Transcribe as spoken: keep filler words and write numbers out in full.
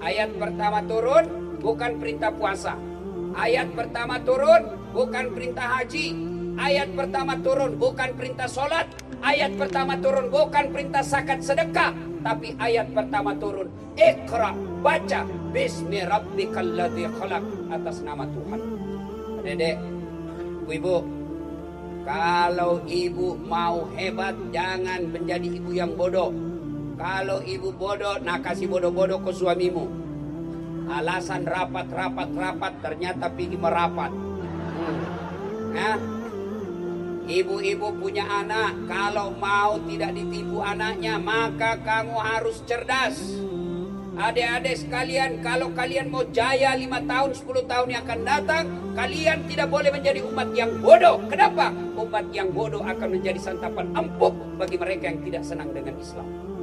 Ayat pertama turun bukan perintah puasa. Ayat pertama turun bukan perintah haji. Ayat pertama turun bukan perintah sholat. Ayat pertama turun bukan perintah zakat sedekah. Tapi ayat pertama turun, Iqra, baca, Bismi rabbikal ladzi khalaq, atas nama Tuhan. Dedek, ibu-ibu, kalau ibu mau hebat, jangan menjadi ibu yang bodoh. Kalau ibu bodoh, nah kasih bodoh-bodoh ke suamimu. Alasan rapat, rapat, rapat, ternyata pergi merapat. Hmm. Ya. Ibu-ibu punya anak, kalau mau tidak ditipu anaknya, maka kamu harus cerdas. Adik-adik sekalian, kalau kalian mau jaya lima tahun, sepuluh tahun yang akan datang, kalian tidak boleh menjadi umat yang bodoh. Kenapa? Umat yang bodoh akan menjadi santapan empuk bagi mereka yang tidak senang dengan Islam.